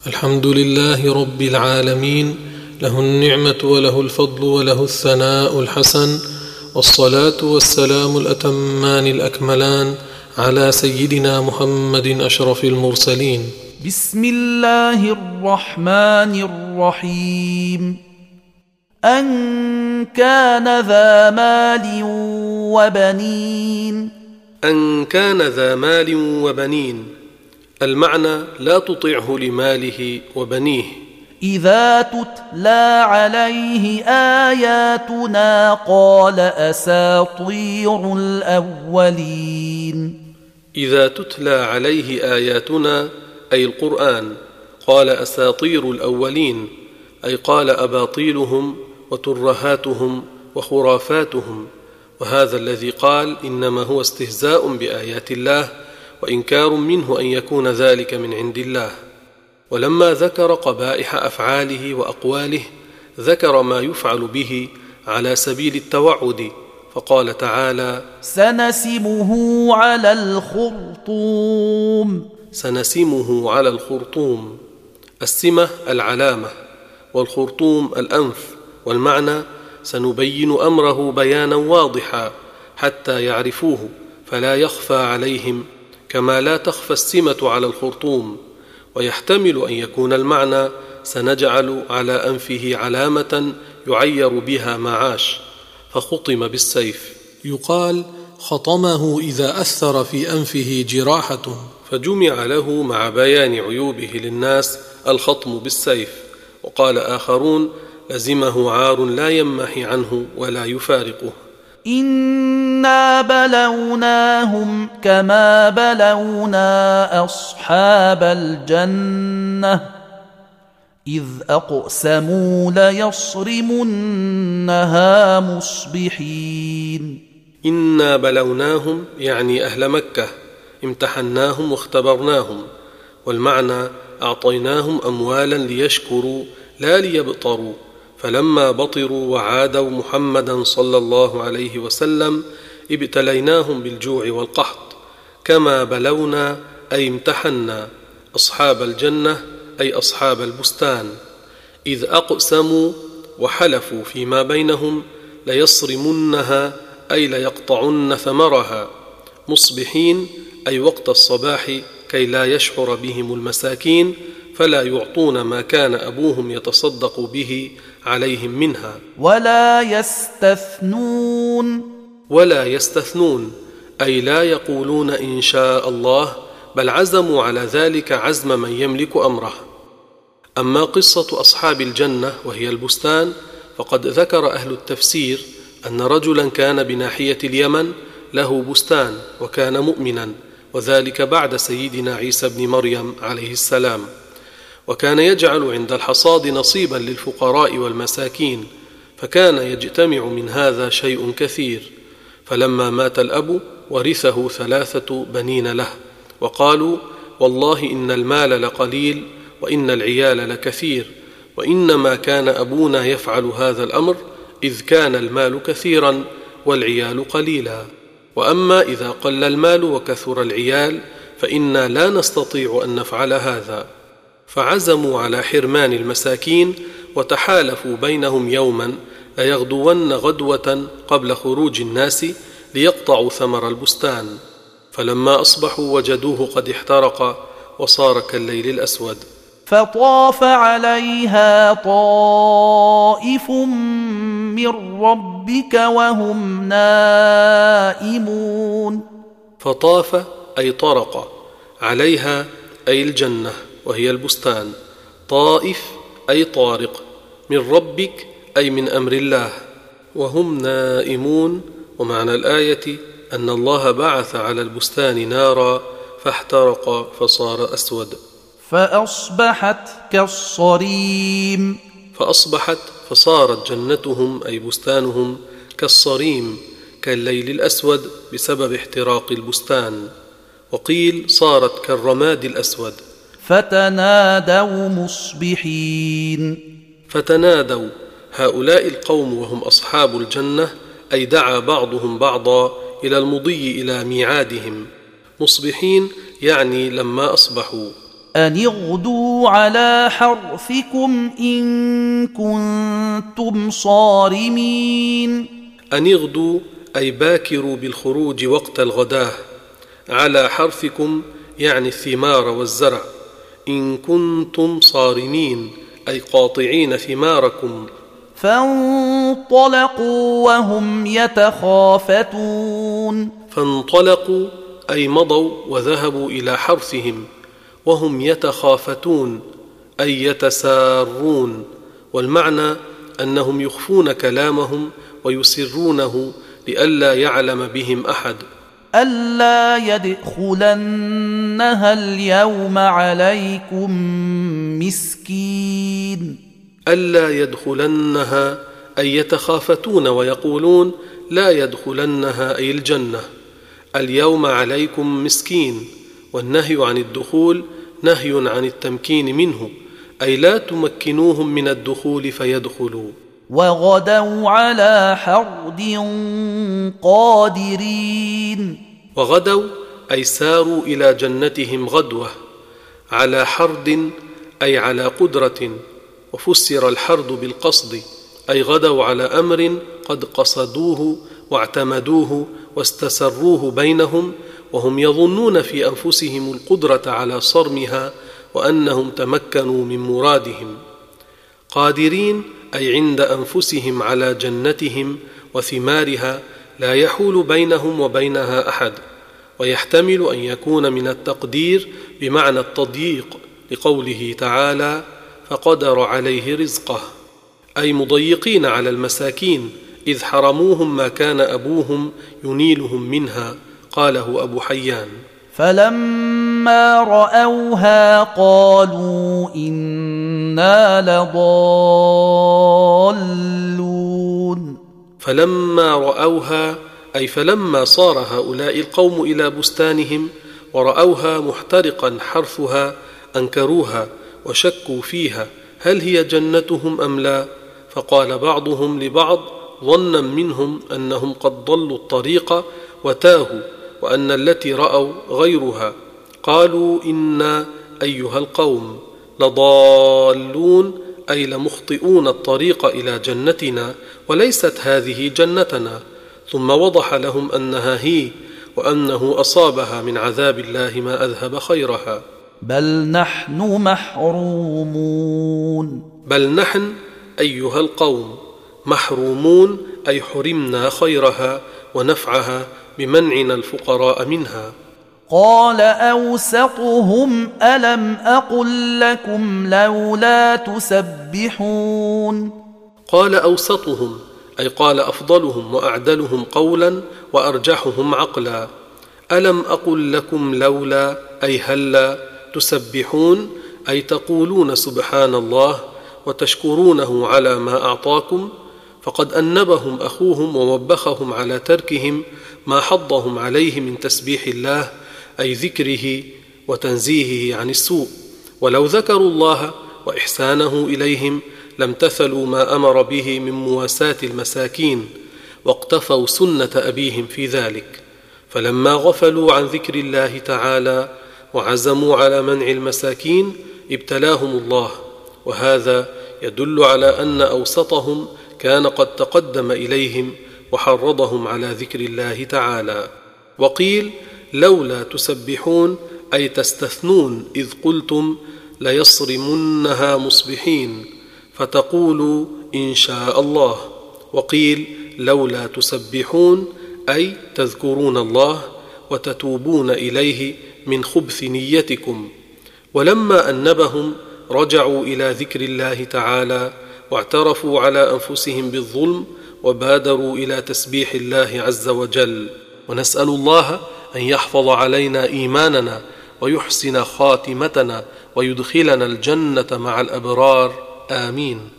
الحمد لله رب العالمين، له النعمة وله الفضل وله الثناء الحسن، والصلاة والسلام الأتمان الأكملان على سيدنا محمد أشرف المرسلين. بسم الله الرحمن الرحيم. أن كان ذا مال وبنين. أن كان ذا مال وبنين، المعنى لا تطعه لماله وبنيه. إذا تتلى عليه آياتنا قال أساطير الأولين. إذا تتلى عليه آياتنا أي القرآن قال أساطير الأولين، أي قال أباطيلهم وترهاتهم وخرافاتهم. وهذا الذي قال إنما هو استهزاء بآيات الله وإنكار منه أن يكون ذلك من عند الله. ولما ذكر قبائح أفعاله وأقواله ذكر ما يفعل به على سبيل التوعد، فقال تعالى: سنسمه على الخرطوم. سنسمه على الخرطوم، السمة العلامة، والخرطوم الأنف، والمعنى سنبين أمره بيانا واضحا حتى يعرفوه فلا يخفى عليهم، كما لا تخفى السمة على الخرطوم. ويحتمل أن يكون المعنى سنجعل على أنفه علامة يعير بها ما عاش، فخطم بالسيف. يقال خطمه إذا أثر في أنفه جراحة، فجمع له مع بيان عيوبه للناس الخطم بالسيف. وقال آخرون لزمه عار لا يمحي عنه ولا يفارقه. إنا بلوناهم كما بلونا أصحاب الجنة إذ أقسموا ليصرمنها مصبحين. إنا بلوناهم يعني أهل مكة، امتحناهم واختبرناهم، والمعنى أعطيناهم أموالا ليشكروا لا ليبطروا، فلما بطروا وعادوا محمدا صلى الله عليه وسلم ابتليناهم بالجوع والقحط. كما بلونا أي امتحنا أصحاب الجنة أي أصحاب البستان، إذ أقسموا وحلفوا فيما بينهم ليصرمنها أي ليقطعن ثمرها، مصبحين أي وقت الصباح كي لا يشعر بهم المساكين فلا يعطون ما كان أبوهم يتصدق به عليهم منها. ولا يستثنون أي لا يقولون إن شاء الله، بل عزموا على ذلك عزم من يملك أمره. أما قصة أصحاب الجنة وهي البستان فقد ذكر أهل التفسير أن رجلا كان بناحية اليمن له بستان وكان مؤمنا، وذلك بعد سيدنا عيسى بن مريم عليه السلام، وكان يجعل عند الحصاد نصيبا للفقراء والمساكين، فكان يجتمع من هذا شيء كثير. فلما مات الأب ورثه 3 بنين له، وقالوا والله إن المال لقليل وإن العيال لكثير، وإنما كان أبونا يفعل هذا الأمر إذ كان المال كثيرا والعيال قليلا، وأما إذا قل المال وكثر العيال فإنا لا نستطيع أن نفعل هذا. فعزموا على حرمان المساكين وتحالفوا بينهم يوما ليغدون غدوة قبل خروج الناس ليقطعوا ثمر البستان، فلما أصبحوا وجدوه قد احترق وصار كالليل الأسود. فطاف عليها طائف من ربك وهم نائمون. فطاف أي طرق، عليها أي الجنة وهي البستان، طائف أي طارق، من ربك أي من أمر الله، وهم نائمون. ومعنى الآية أن الله بعث على البستان نارا فاحترق فصار أسود. فأصبحت كالصريم. فأصبحت فصارت جنتهم أي بستانهم كالصريم كالليل الأسود بسبب احتراق البستان، وقيل صارت كالرماد الأسود. فتنادوا مصبحين. فتنادوا هؤلاء القوم وهم أصحاب الجنة، أي دعا بعضهم بعضا إلى المضي إلى ميعادهم. مصبحين يعني لما أصبحوا. أن اغدوا على حرثكم إن كنتم صارمين. أن اغدوا أي باكروا بالخروج وقت الغداة، على حرثكم يعني الثمار والزرع، إن كنتم صارمين أي قاطعين ثماركم. فانطلقوا وهم يتخافتون. فانطلقوا أي مضوا وذهبوا إلى حرثهم وهم يتخافتون أي يتسارون، والمعنى أنهم يخفون كلامهم ويسرونه لئلا يعلم بهم أحد. ألا يدخلنها اليوم عليكم مسكين. ألا يدخلنها أي يتخافتون ويقولون لا يدخلنها أي الجنة. اليوم عليكم مسكين، والنهي عن الدخول نهي عن التمكين منه، أي لا تمكنوهم من الدخول فيدخلوا. وغدوا على حرد قادرين. وغدوا أي ساروا إلى جنتهم غدوة، على حرد أي على قدرة، وفسر الحرد بالقصد، أي غدوا على أمر قد قصدوه واعتمدوه واستسروه بينهم، وهم يظنون في أنفسهم القدرة على صرمها وأنهم تمكنوا من مرادهم. قادرين أي عند أنفسهم على جنتهم وثمارها، لا يحول بينهم وبينها أحد، ويحتمل أن يكون من التقدير بمعنى التضييق، لقوله تعالى فقدر عليه رزقه، أي مضيقين على المساكين إذ حرموهم ما كان أبوهم ينيلهم منها. قاله أبو حيان. فلما رأوها قالوا إنا لضالون. فلما رأوها أي فلما صار هؤلاء القوم إلى بستانهم ورأوها محترقا حرثها أنكروها وشكوا فيها هل هي جنتهم أم لا، فقال بعضهم لبعض ظنا منهم أنهم قد ضلوا الطريق وتاهوا، وأن التي رأوا غيرها، قالوا إنا أيها القوم لضالون أي لمخطئون الطريق إلى جنتنا وليست هذه جنتنا. ثم وضح لهم أنها هي، وأنه أصابها من عذاب الله ما أذهب خيرها. بل نحن محرومون. بل نحن أيها القوم محرومون أي حرمنا خيرها ونفعها بمنعنا الفقراء منها. قال أوسطهم ألم أقل لكم لولا تسبحون. قال أوسطهم أي قال أفضلهم وأعدلهم قولا وأرجحهم عقلا. ألم أقل لكم لولا أي هلا تسبحون أي تقولون سبحان الله وتشكرونه على ما أعطاكم. فقد أنبهم أخوهم ووبخهم على تركهم ما حضهم عليه من تسبيح الله أي ذكره وتنزيهه عن السوء، ولو ذكروا الله وإحسانه إليهم لامتثلوا ما أمر به من مواساة المساكين واقتفوا سنة أبيهم في ذلك. فلما غفلوا عن ذكر الله تعالى وعزموا على منع المساكين ابتلاهم الله، وهذا يدل على أن أوسطهم كان قد تقدم إليهم وحرضهم على ذكر الله تعالى. وقيل لولا تسبحون أي تستثنون إذ قلتم ليصرمنها مصبحين فتقولوا إن شاء الله. وقيل لولا تسبحون أي تذكرون الله وتتوبون إليه من خبث نيتكم. ولما أنبهم رجعوا إلى ذكر الله تعالى واعترفوا على أنفسهم بالظلم وبادروا إلى تسبيح الله عز وجل. ونسأل الله أن يحفظ علينا إيماننا ويحسن خاتمتنا ويدخلنا الجنة مع الأبرار، آمين.